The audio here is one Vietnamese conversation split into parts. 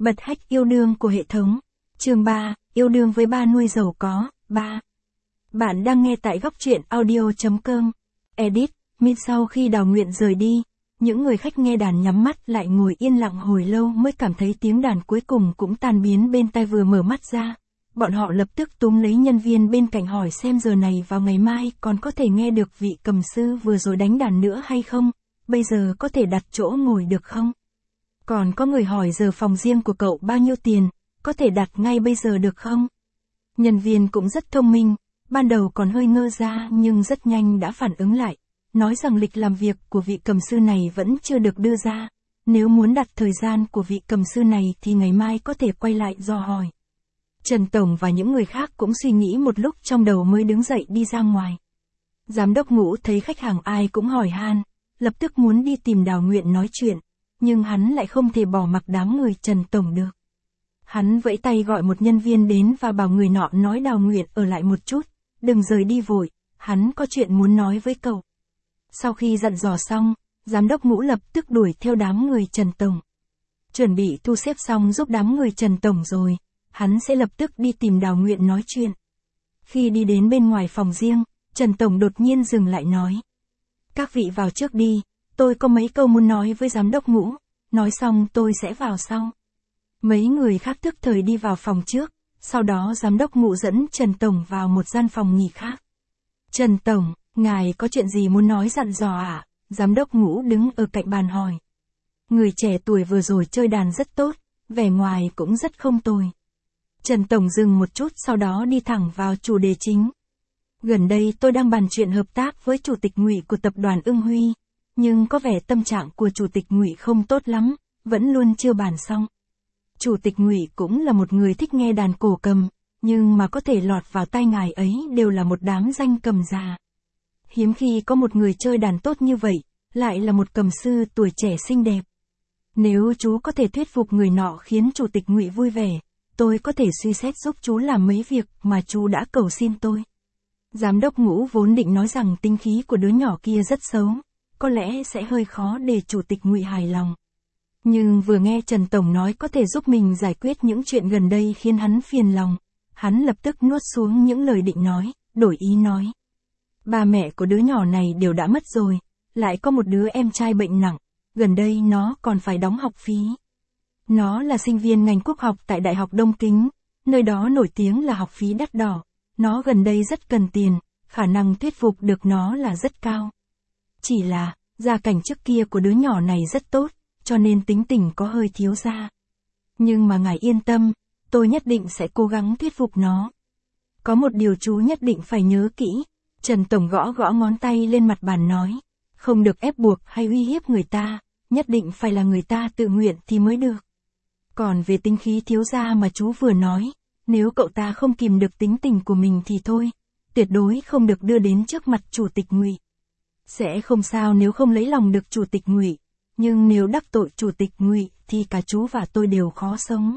Bật hack yêu đương của hệ thống. Chương 3, yêu đương với ba nuôi giàu có. 3. Bạn đang nghe tại góc truyện audio.com. Edit, min. Sau khi Đào Nguyện rời đi, những người khách nghe đàn nhắm mắt lại ngồi yên lặng hồi lâu mới cảm thấy tiếng đàn cuối cùng cũng tan biến bên tai. Vừa mở mắt ra, bọn họ lập tức túm lấy nhân viên bên cạnh hỏi xem giờ này vào ngày mai còn có thể nghe được vị cầm sư vừa rồi đánh đàn nữa hay không, bây giờ có thể đặt chỗ ngồi được không? Còn có người hỏi giờ phòng riêng của cậu bao nhiêu tiền, có thể đặt ngay bây giờ được không? Nhân viên cũng rất thông minh, ban đầu còn hơi ngơ ra nhưng rất nhanh đã phản ứng lại, nói rằng lịch làm việc của vị cầm sư này vẫn chưa được đưa ra, nếu muốn đặt thời gian của vị cầm sư này thì ngày mai có thể quay lại dò hỏi. Trần Tổng và những người khác cũng suy nghĩ một lúc trong đầu mới đứng dậy đi ra ngoài. Giám đốc Ngũ thấy khách hàng ai cũng hỏi han, lập tức muốn đi tìm Đào Nguyện nói chuyện, nhưng hắn lại không thể bỏ mặc đám người Trần Tổng được. Hắn vẫy tay gọi một nhân viên đến và bảo người nọ nói Đào Nguyện ở lại một chút, đừng rời đi vội, hắn có chuyện muốn nói với cậu. Sau khi dặn dò xong, giám đốc Ngũ lập tức đuổi theo đám người Trần Tổng. Chuẩn bị thu xếp xong giúp đám người Trần Tổng rồi, hắn sẽ lập tức đi tìm Đào Nguyện nói chuyện. Khi đi đến bên ngoài phòng riêng, Trần Tổng đột nhiên dừng lại nói. Các vị vào trước đi, tôi có mấy câu muốn nói với giám đốc Ngũ, nói xong tôi sẽ vào sau. Mấy người khác tức thời đi vào phòng trước, sau đó giám đốc Ngũ dẫn Trần Tổng vào một gian phòng nghỉ khác. Trần Tổng, ngài có chuyện gì muốn nói dặn dò à? Giám đốc Ngũ đứng ở cạnh bàn hỏi. Người trẻ tuổi vừa rồi chơi đàn rất tốt, vẻ ngoài cũng rất không tồi. Trần Tổng dừng một chút sau đó đi thẳng vào chủ đề chính. Gần đây tôi đang bàn chuyện hợp tác với chủ tịch Ngụy của tập đoàn Ưng Huy, nhưng có vẻ tâm trạng của chủ tịch Ngụy không tốt lắm, vẫn luôn chưa bàn xong. Chủ tịch Ngụy cũng là một người thích nghe đàn cổ cầm, nhưng mà có thể lọt vào tai ngài ấy đều là một đám danh cầm già. Hiếm khi có một người chơi đàn tốt như vậy, lại là một cầm sư tuổi trẻ xinh đẹp. Nếu chú có thể thuyết phục người nọ khiến chủ tịch Ngụy vui vẻ, tôi có thể suy xét giúp chú làm mấy việc mà chú đã cầu xin tôi. Giám đốc Ngũ vốn định nói rằng tính khí của đứa nhỏ kia rất xấu, có lẽ sẽ hơi khó để chủ tịch Ngụy hài lòng. Nhưng vừa nghe Trần Tổng nói có thể giúp mình giải quyết những chuyện gần đây khiến hắn phiền lòng, hắn lập tức nuốt xuống những lời định nói, đổi ý nói. Ba mẹ của đứa nhỏ này đều đã mất rồi, lại có một đứa em trai bệnh nặng, gần đây nó còn phải đóng học phí. Nó là sinh viên ngành quốc học tại Đại học Đông Kính, nơi đó nổi tiếng là học phí đắt đỏ. Nó gần đây rất cần tiền, khả năng thuyết phục được nó là rất cao. Chỉ là, gia cảnh trước kia của đứa nhỏ này rất tốt, cho nên tính tình có hơi thiếu ra. Nhưng mà ngài yên tâm, tôi nhất định sẽ cố gắng thuyết phục nó. Có một điều chú nhất định phải nhớ kỹ, Trần Tổng gõ gõ ngón tay lên mặt bàn nói, không được ép buộc hay uy hiếp người ta, nhất định phải là người ta tự nguyện thì mới được. Còn về tính khí thiếu gia mà chú vừa nói, nếu cậu ta không kìm được tính tình của mình thì thôi, tuyệt đối không được đưa đến trước mặt chủ tịch Ngụy. Sẽ không sao nếu không lấy lòng được chủ tịch Ngụy, nhưng nếu đắc tội chủ tịch Ngụy thì cả chú và tôi đều khó sống.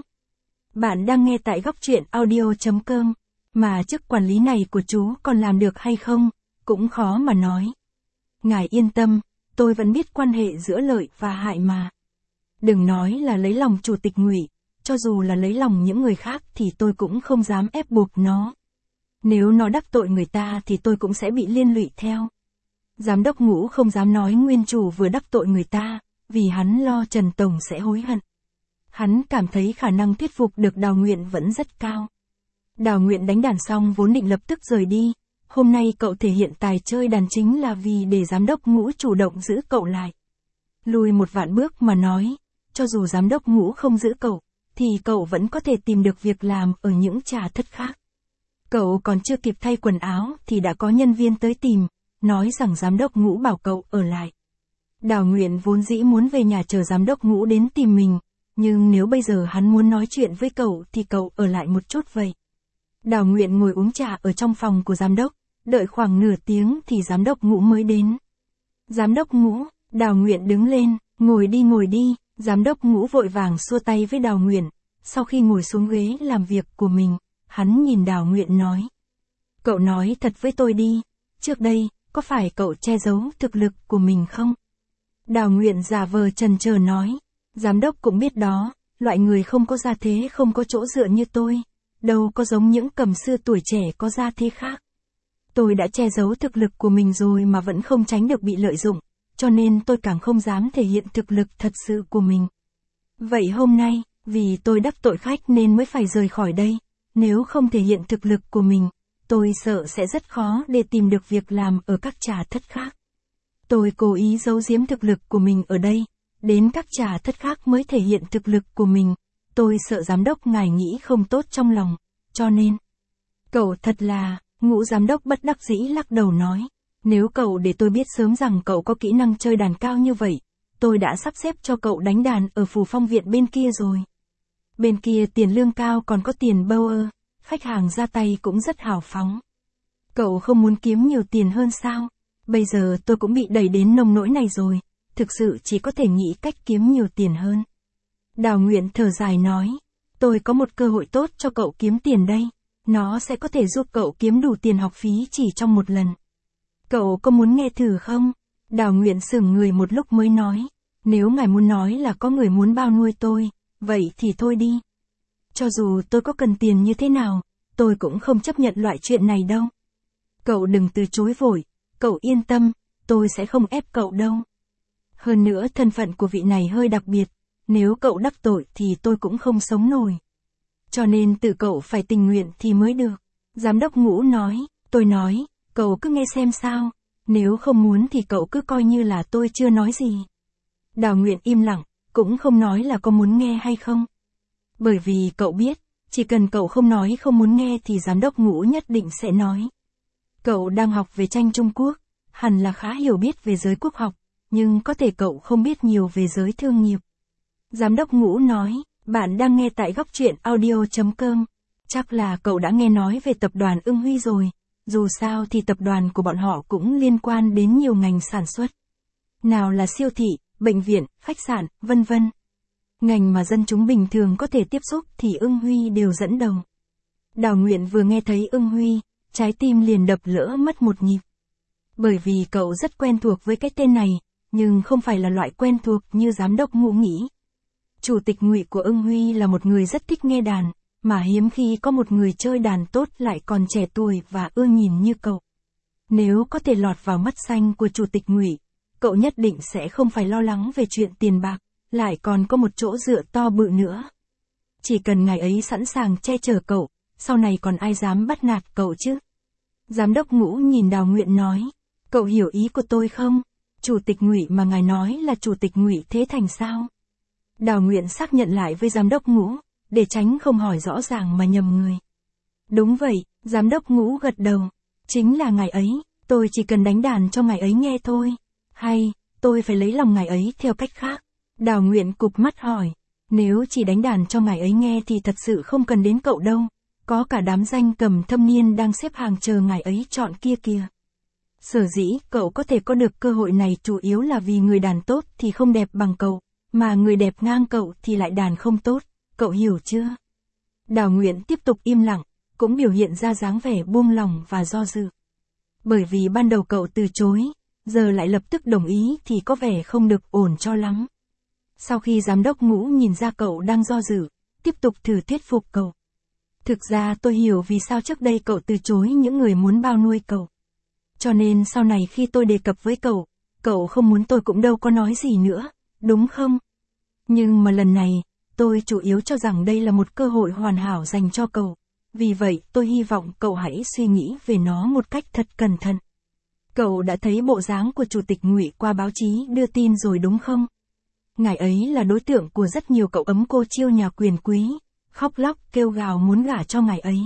Bạn đang nghe tại góc truyện audio.com, mà chức quản lý này của chú còn làm được hay không, cũng khó mà nói. Ngài yên tâm, tôi vẫn biết quan hệ giữa lợi và hại mà. Đừng nói là lấy lòng chủ tịch Ngụy, cho dù là lấy lòng những người khác thì tôi cũng không dám ép buộc nó. Nếu nó đắc tội người ta thì tôi cũng sẽ bị liên lụy theo. Giám đốc Ngũ không dám nói nguyên chủ vừa đắc tội người ta, vì hắn lo Trần Tổng sẽ hối hận. Hắn cảm thấy khả năng thuyết phục được Đào Nguyện vẫn rất cao. Đào Nguyện đánh đàn xong vốn định lập tức rời đi, hôm nay cậu thể hiện tài chơi đàn chính là vì để giám đốc Ngũ chủ động giữ cậu lại. Lùi một vạn bước mà nói, cho dù giám đốc Ngũ không giữ cậu, thì cậu vẫn có thể tìm được việc làm ở những trà thất khác. Cậu còn chưa kịp thay quần áo thì đã có nhân viên tới tìm, nói rằng giám đốc Ngũ bảo cậu ở lại. Đào Nguyện vốn dĩ muốn về nhà chờ giám đốc Ngũ đến tìm mình, nhưng nếu bây giờ hắn muốn nói chuyện với cậu thì cậu ở lại một chút vậy. Đào Nguyện ngồi uống trà ở trong phòng của giám đốc, đợi khoảng nửa tiếng thì giám đốc Ngũ mới đến. Giám đốc Ngũ, Đào Nguyện đứng lên, ngồi đi. Giám đốc Ngũ vội vàng xua tay với Đào Nguyện, sau khi ngồi xuống ghế làm việc của mình, hắn nhìn Đào Nguyện nói. Cậu nói thật với tôi đi, trước đây, có phải cậu che giấu thực lực của mình không? Đào Nguyện giả vờ chần chờ nói, giám đốc cũng biết đó, loại người không có gia thế không có chỗ dựa như tôi, đâu có giống những cầm sư tuổi trẻ có gia thế khác. Tôi đã che giấu thực lực của mình rồi mà vẫn không tránh được bị lợi dụng, cho nên tôi càng không dám thể hiện thực lực thật sự của mình. Vậy hôm nay, vì tôi đắc tội khách nên mới phải rời khỏi đây, nếu không thể hiện thực lực của mình, tôi sợ sẽ rất khó để tìm được việc làm ở các trà thất khác. Tôi cố ý giấu giếm thực lực của mình ở đây, đến các trà thất khác mới thể hiện thực lực của mình, tôi sợ giám đốc ngài nghĩ không tốt trong lòng, cho nên. Cậu thật là, Ngũ giám đốc bất đắc dĩ lắc đầu nói, nếu cậu để tôi biết sớm rằng cậu có kỹ năng chơi đàn cao như vậy, tôi đã sắp xếp cho cậu đánh đàn ở Phù Phong Viện bên kia rồi. Bên kia tiền lương cao còn có tiền Bauer, khách hàng ra tay cũng rất hào phóng. Cậu không muốn kiếm nhiều tiền hơn sao? Bây giờ tôi cũng bị đẩy đến nông nỗi này rồi, thực sự chỉ có thể nghĩ cách kiếm nhiều tiền hơn. Đào Nguyện thở dài nói, tôi có một cơ hội tốt cho cậu kiếm tiền đây, nó sẽ có thể giúp cậu kiếm đủ tiền học phí chỉ trong một lần. Cậu có muốn nghe thử không? Đào Nguyện sững người một lúc mới nói, nếu ngài muốn nói là có người muốn bao nuôi tôi, vậy thì thôi đi. Cho dù tôi có cần tiền như thế nào, tôi cũng không chấp nhận loại chuyện này đâu. Cậu đừng từ chối vội, cậu yên tâm, tôi sẽ không ép cậu đâu. Hơn nữa thân phận của vị này hơi đặc biệt, nếu cậu đắc tội thì tôi cũng không sống nổi. Cho nên tự cậu phải tình nguyện thì mới được. Giám đốc Ngũ nói, tôi nói, cậu cứ nghe xem sao, nếu không muốn thì cậu cứ coi như là tôi chưa nói gì. Đào Nguyện im lặng, cũng không nói là có muốn nghe hay không. Bởi vì cậu biết, chỉ cần cậu không nói không muốn nghe thì giám đốc Ngũ nhất định sẽ nói. Cậu đang học về tranh Trung Quốc, hẳn là khá hiểu biết về giới quốc học, nhưng có thể cậu không biết nhiều về giới thương nghiệp. Giám đốc Ngũ nói, bạn đang nghe tại góc truyện audio.com. Chắc là cậu đã nghe nói về tập đoàn Ưng Huy rồi, dù sao thì tập đoàn của bọn họ cũng liên quan đến nhiều ngành sản xuất. Nào là siêu thị, bệnh viện, khách sạn, vân vân. Ngành mà dân chúng bình thường có thể tiếp xúc thì Ưng Huy đều dẫn đầu. Đào Nguyện vừa nghe thấy Ưng Huy, trái tim liền đập lỡ mất một nhịp. Bởi vì cậu rất quen thuộc với cái tên này, nhưng không phải là loại quen thuộc như giám đốc Ngũ nghĩ. Chủ tịch Ngụy của Ưng Huy là một người rất thích nghe đàn, mà hiếm khi có một người chơi đàn tốt lại còn trẻ tuổi và ưa nhìn như cậu. Nếu có thể lọt vào mắt xanh của Chủ tịch Ngụy, cậu nhất định sẽ không phải lo lắng về chuyện tiền bạc, lại còn có một chỗ dựa to bự nữa. Chỉ cần ngài ấy sẵn sàng che chở cậu, sau này còn ai dám bắt nạt cậu chứ? Giám đốc Ngũ nhìn Đào Nguyện nói, cậu hiểu ý của tôi không? Chủ tịch Ngụy mà ngài nói là Chủ tịch Ngụy Thế Thành sao? Đào Nguyện xác nhận lại với giám đốc Ngũ, để tránh không hỏi rõ ràng mà nhầm người. Đúng vậy, giám đốc Ngũ gật đầu, chính là ngài ấy, tôi chỉ cần đánh đàn cho ngài ấy nghe thôi. Hay, tôi phải lấy lòng ngài ấy theo cách khác? Đào Nguyện cụp mắt hỏi, nếu chỉ đánh đàn cho ngài ấy nghe thì thật sự không cần đến cậu đâu, có cả đám danh cầm thâm niên đang xếp hàng chờ ngài ấy chọn kia kìa. Sở dĩ cậu có thể có được cơ hội này chủ yếu là vì người đàn tốt thì không đẹp bằng cậu, mà người đẹp ngang cậu thì lại đàn không tốt, cậu hiểu chưa? Đào Nguyện tiếp tục im lặng, cũng biểu hiện ra dáng vẻ buông lỏng và do dự. Bởi vì ban đầu cậu từ chối, giờ lại lập tức đồng ý thì có vẻ không được ổn cho lắm. Sau khi giám đốc Ngũ nhìn ra cậu đang do dự, tiếp tục thử thuyết phục cậu. Thực ra tôi hiểu vì sao trước đây cậu từ chối những người muốn bao nuôi cậu. Cho nên sau này khi tôi đề cập với cậu không muốn tôi cũng đâu có nói gì nữa, đúng không? Nhưng mà lần này, tôi chủ yếu cho rằng đây là một cơ hội hoàn hảo dành cho cậu. Vì vậy tôi hy vọng cậu hãy suy nghĩ về nó một cách thật cẩn thận. Cậu đã thấy bộ dáng của Chủ tịch Ngụy qua báo chí đưa tin rồi đúng không? Ngài ấy là đối tượng của rất nhiều cậu ấm cô chiêu nhà quyền quý, khóc lóc kêu gào muốn gả cho ngài ấy.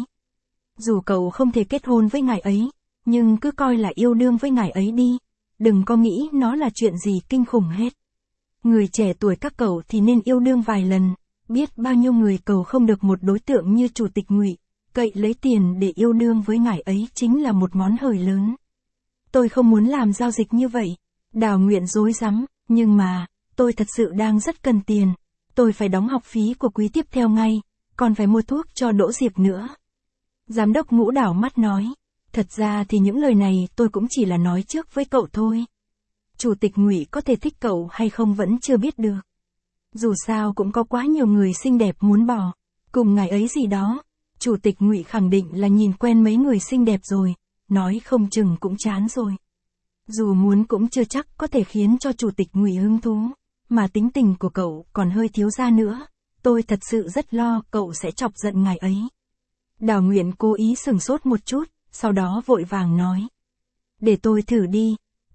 Dù cậu không thể kết hôn với ngài ấy, nhưng cứ coi là yêu đương với ngài ấy đi, đừng có nghĩ nó là chuyện gì kinh khủng hết. Người trẻ tuổi các cậu thì nên yêu đương vài lần, biết bao nhiêu người cầu không được một đối tượng như Chủ tịch Ngụy, cậy lấy tiền để yêu đương với ngài ấy chính là một món hời lớn. Tôi không muốn làm giao dịch như vậy. Đào Nguyện rối rắm, nhưng mà, tôi thật sự đang rất cần tiền. Tôi phải đóng học phí của quý tiếp theo ngay, còn phải mua thuốc cho Đỗ Diệp nữa. Giám đốc Ngũ đảo mắt nói, thật ra thì những lời này tôi cũng chỉ là nói trước với cậu thôi. Chủ tịch Ngụy có thể thích cậu hay không vẫn chưa biết được. Dù sao cũng có quá nhiều người xinh đẹp muốn bỏ cùng ngài ấy gì đó. Chủ tịch Ngụy khẳng định là nhìn quen mấy người xinh đẹp rồi, nói không chừng cũng chán rồi. Dù muốn cũng chưa chắc có thể khiến cho Chủ tịch Ngụy hứng thú, mà tính tình của cậu còn hơi thiếu ra nữa, tôi thật sự rất lo cậu sẽ chọc giận ngài ấy. Đào Nguyện cố ý sửng sốt một chút, sau đó vội vàng nói. Để tôi thử đi,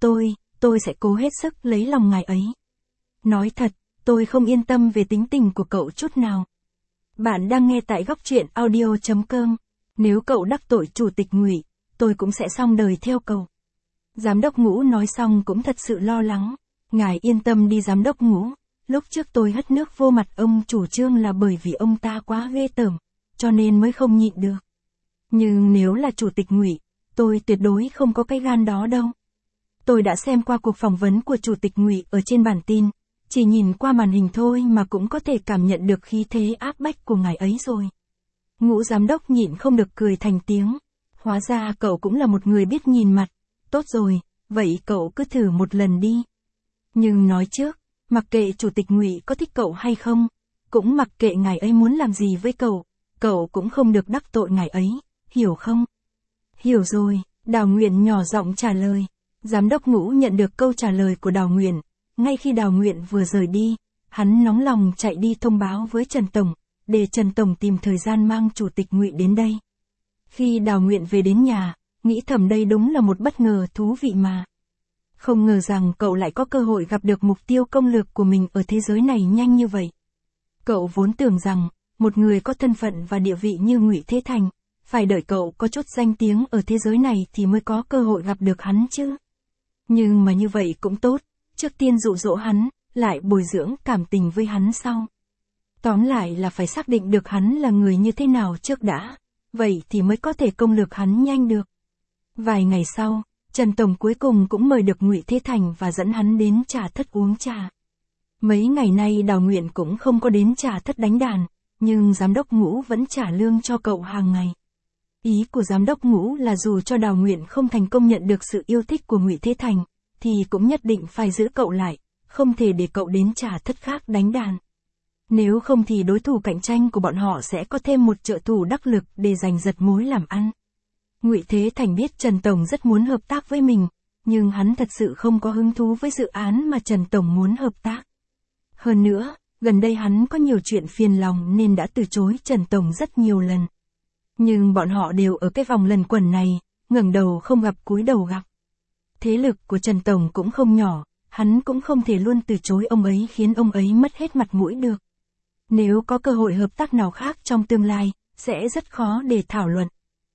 tôi sẽ cố hết sức lấy lòng ngài ấy. Nói thật, tôi không yên tâm về tính tình của cậu chút nào. Bạn đang nghe tại góc truyện audio.com. Nếu cậu đắc tội Chủ tịch Ngụy, tôi cũng sẽ xong đời theo cậu. Giám đốc Ngũ nói xong cũng thật sự lo lắng. Ngài yên tâm đi giám đốc Ngũ, lúc trước tôi hất nước vô mặt ông chủ Trương là bởi vì ông ta quá ghê tởm, cho nên mới không nhịn được. Nhưng nếu là Chủ tịch Ngụy, tôi tuyệt đối không có cái gan đó đâu. Tôi đã xem qua cuộc phỏng vấn của Chủ tịch Ngụy ở trên bản tin, chỉ nhìn qua màn hình thôi mà cũng có thể cảm nhận được khí thế áp bách của ngài ấy rồi. Ngũ giám đốc nhịn không được cười thành tiếng. Hóa ra cậu cũng là một người biết nhìn mặt. Tốt rồi, vậy cậu cứ thử một lần đi. Nhưng nói trước, mặc kệ Chủ tịch Ngụy có thích cậu hay không, cũng mặc kệ ngài ấy muốn làm gì với cậu cũng không được đắc tội ngài ấy, hiểu không? Hiểu rồi, Đào Nguyện nhỏ giọng trả lời. Giám đốc Ngũ nhận được câu trả lời của Đào Nguyện. Ngay khi Đào Nguyện vừa rời đi, hắn nóng lòng chạy đi thông báo với Trần Tổng, để Trần Tổng tìm thời gian mang Chủ tịch Ngụy đến đây. Khi Đào Nguyện về đến nhà, nghĩ thầm đây đúng là một bất ngờ thú vị mà. Không ngờ rằng cậu lại có cơ hội gặp được mục tiêu công lược của mình ở thế giới này nhanh như vậy. Cậu vốn tưởng rằng, một người có thân phận và địa vị như Ngụy Thế Thành, phải đợi cậu có chút danh tiếng ở thế giới này thì mới có cơ hội gặp được hắn chứ. Nhưng mà như vậy cũng tốt, trước tiên dụ dỗ hắn, lại bồi dưỡng cảm tình với hắn sau. Tóm lại là phải xác định được hắn là người như thế nào trước đã, vậy thì mới có thể công lược hắn nhanh được. Vài ngày sau, Trần Tổng cuối cùng cũng mời được Ngụy Thế Thành và dẫn hắn đến trà thất uống trà. Mấy ngày nay Đào Nguyện cũng không có đến trà thất đánh đàn, nhưng giám đốc Ngũ vẫn trả lương cho cậu hàng ngày. Ý của giám đốc Ngũ là dù cho Đào Nguyện không thành công nhận được sự yêu thích của Ngụy Thế Thành, thì cũng nhất định phải giữ cậu lại, không thể để cậu đến trà thất khác đánh đàn. Nếu không thì đối thủ cạnh tranh của bọn họ sẽ có thêm một trợ thủ đắc lực để giành giật mối làm ăn. Ngụy Thế Thành biết Trần Tổng rất muốn hợp tác với mình, nhưng hắn thật sự không có hứng thú với dự án mà Trần Tổng muốn hợp tác. Hơn nữa, gần đây hắn có nhiều chuyện phiền lòng nên đã từ chối Trần Tổng rất nhiều lần. Nhưng bọn họ đều ở cái vòng luẩn quẩn này, ngẩng đầu không gặp cúi đầu gặp. Thế lực của Trần Tổng cũng không nhỏ, hắn cũng không thể luôn từ chối ông ấy khiến ông ấy mất hết mặt mũi được. Nếu có cơ hội hợp tác nào khác trong tương lai, sẽ rất khó để thảo luận.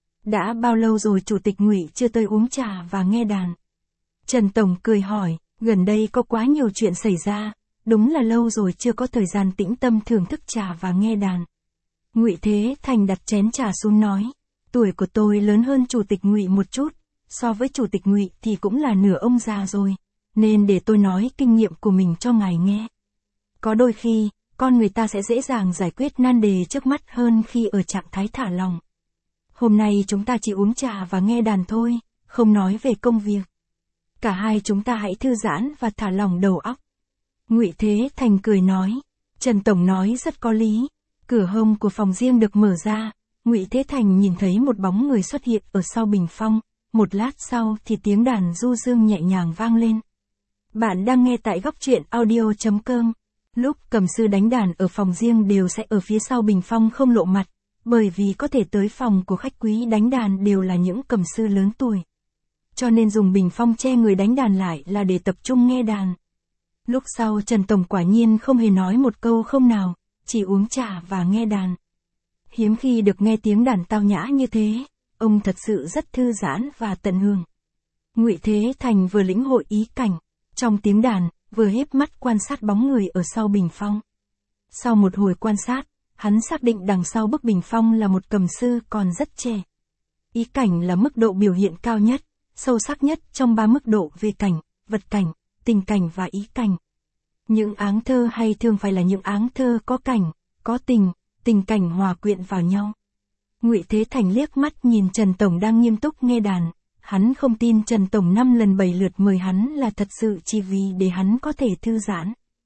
Đã bao lâu rồi Chủ tịch Ngụy chưa tới uống trà và nghe đàn? Trần Tổng cười hỏi, gần đây có quá nhiều chuyện xảy ra, đúng là lâu rồi chưa có thời gian tĩnh tâm thưởng thức trà và nghe đàn. Ngụy Thế Thành đặt chén trà xuống nói, tuổi của tôi lớn hơn Chủ tịch Ngụy một chút, so với Chủ tịch Ngụy thì cũng là nửa ông già rồi, nên để tôi nói kinh nghiệm của mình cho ngài nghe. Có đôi khi, con người ta sẽ dễ dàng giải quyết nan đề trước mắt hơn khi ở trạng thái thả lỏng. Hôm nay chúng ta chỉ uống trà và nghe đàn thôi, không nói về công việc. Cả hai chúng ta hãy thư giãn và thả lỏng đầu óc. Ngụy Thế Thành cười nói. Trần Tổng nói rất có lý. Cửa hông của phòng riêng được mở ra. Ngụy Thế Thành nhìn thấy một bóng người xuất hiện ở sau bình phong. Một lát sau thì tiếng đàn du dương nhẹ nhàng vang lên. Bạn đang nghe tại góc truyện audio.com. Lúc cầm sư đánh đàn ở phòng riêng đều sẽ ở phía sau bình phong không lộ mặt. Bởi vì có thể tới phòng của khách quý đánh đàn đều là những cầm sư lớn tuổi. Cho nên dùng bình phong che người đánh đàn lại là để tập trung nghe đàn. Lúc sau Trần Tổng quả nhiên không hề nói một câu không nào, chỉ uống trà và nghe đàn. Hiếm khi được nghe tiếng đàn tao nhã như thế, ông thật sự rất thư giãn và tận hưởng. Ngụy Thế Thành vừa lĩnh hội ý cảnh, trong tiếng đàn, vừa híp mắt quan sát bóng người ở sau bình phong. Sau một hồi quan sát, hắn xác định đằng sau bức bình phong là một cầm sư còn rất trẻ. Ý cảnh là mức độ biểu hiện cao nhất, sâu sắc nhất trong 3 mức độ về cảnh, vật cảnh, tình cảnh và ý cảnh. Những áng thơ hay thường phải là những áng thơ có cảnh, có tình cảnh hòa quyện vào nhau. Ngụy Thế Thành liếc mắt nhìn Trần Tổng đang nghiêm túc nghe đàn, hắn không tin Trần Tổng 5 lần 7 lượt mời hắn là thật sự chỉ vì để hắn có thể thư giãn.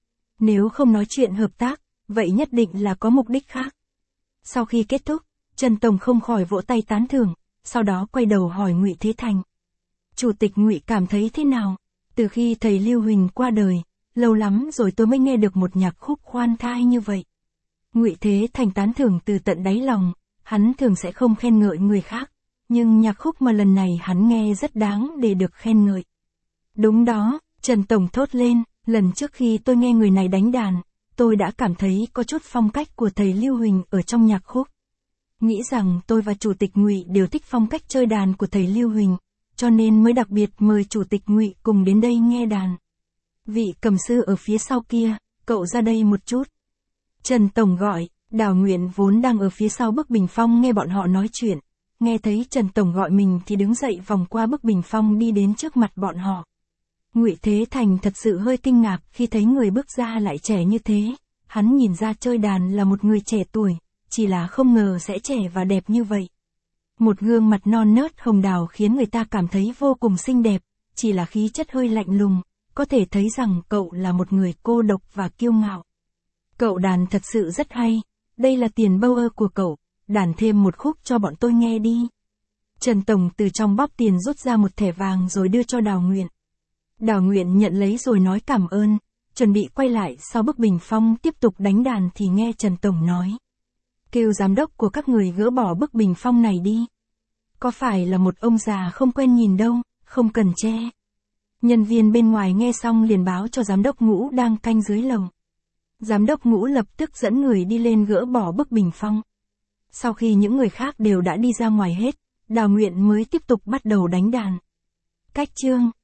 Nếu không nói chuyện hợp tác, vậy nhất định là có mục đích khác. Sau khi kết thúc, Trần Tổng không khỏi vỗ tay tán thưởng, sau đó quay đầu hỏi Ngụy Thế Thành. Chủ tịch Ngụy cảm thấy thế nào? Từ khi thầy Lưu Huỳnh qua đời, lâu lắm rồi tôi mới nghe được một nhạc khúc khoan thai như vậy. Ngụy Thế Thành tán thưởng từ tận đáy lòng, hắn thường sẽ không khen ngợi người khác, nhưng nhạc khúc mà lần này hắn nghe rất đáng để được khen ngợi. Đúng đó, Trần Tổng thốt lên, lần trước khi tôi nghe người này đánh đàn, tôi đã cảm thấy có chút phong cách của thầy Lưu Huỳnh ở trong nhạc khúc. Nghĩ rằng tôi và Chủ tịch Ngụy đều thích phong cách chơi đàn của thầy Lưu Huỳnh, cho nên mới đặc biệt mời Chủ tịch Ngụy cùng đến đây nghe đàn. Vị cầm sư ở phía sau kia, cậu ra đây một chút. Trần Tổng gọi, Đào Nguyện vốn đang ở phía sau bức bình phong nghe bọn họ nói chuyện, nghe thấy Trần Tổng gọi mình thì đứng dậy vòng qua bức bình phong đi đến trước mặt bọn họ. Ngụy Thế Thành thật sự hơi kinh ngạc khi thấy người bước ra lại trẻ như thế, hắn nhìn ra chơi đàn là một người trẻ tuổi, chỉ là không ngờ sẽ trẻ và đẹp như vậy. Một gương mặt non nớt hồng đào khiến người ta cảm thấy vô cùng xinh đẹp, chỉ là khí chất hơi lạnh lùng, có thể thấy rằng cậu là một người cô độc và kiêu ngạo. Cậu đàn thật sự rất hay, đây là tiền Bauer của cậu, đàn thêm một khúc cho bọn tôi nghe đi. Trần Tổng từ trong bóp tiền rút ra một thẻ vàng rồi đưa cho Đào Nguyện. Đào Nguyện nhận lấy rồi nói cảm ơn, chuẩn bị quay lại sau bức bình phong tiếp tục đánh đàn thì nghe Trần Tổng nói. Kêu giám đốc của các người gỡ bỏ bức bình phong này đi. Có phải là một ông già không quen nhìn đâu, không cần che. Nhân viên bên ngoài nghe xong liền báo cho giám đốc Ngũ đang canh dưới lầu. Giám đốc Ngũ lập tức dẫn người đi lên gỡ bỏ bức bình phong. Sau khi những người khác đều đã đi ra ngoài hết, Đào Nguyện mới tiếp tục bắt đầu đánh đàn. Cách chương